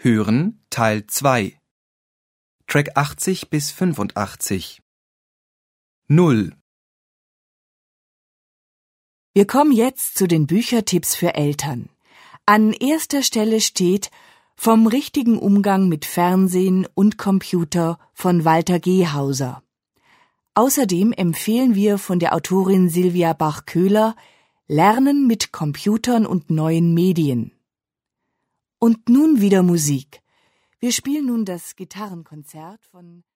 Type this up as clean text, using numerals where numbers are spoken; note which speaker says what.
Speaker 1: Hören Teil 2. Track 80 bis 85. 0.
Speaker 2: Wir kommen jetzt zu den Büchertipps für Eltern. An erster Stelle steht Vom richtigen Umgang mit Fernsehen und Computer von Walter Gehauser. Außerdem empfehlen wir von der Autorin Silvia Bach-Köhler Lernen mit Computern und neuen Medien. Und nun wieder Musik. Wir spielen nun das Gitarrenkonzert von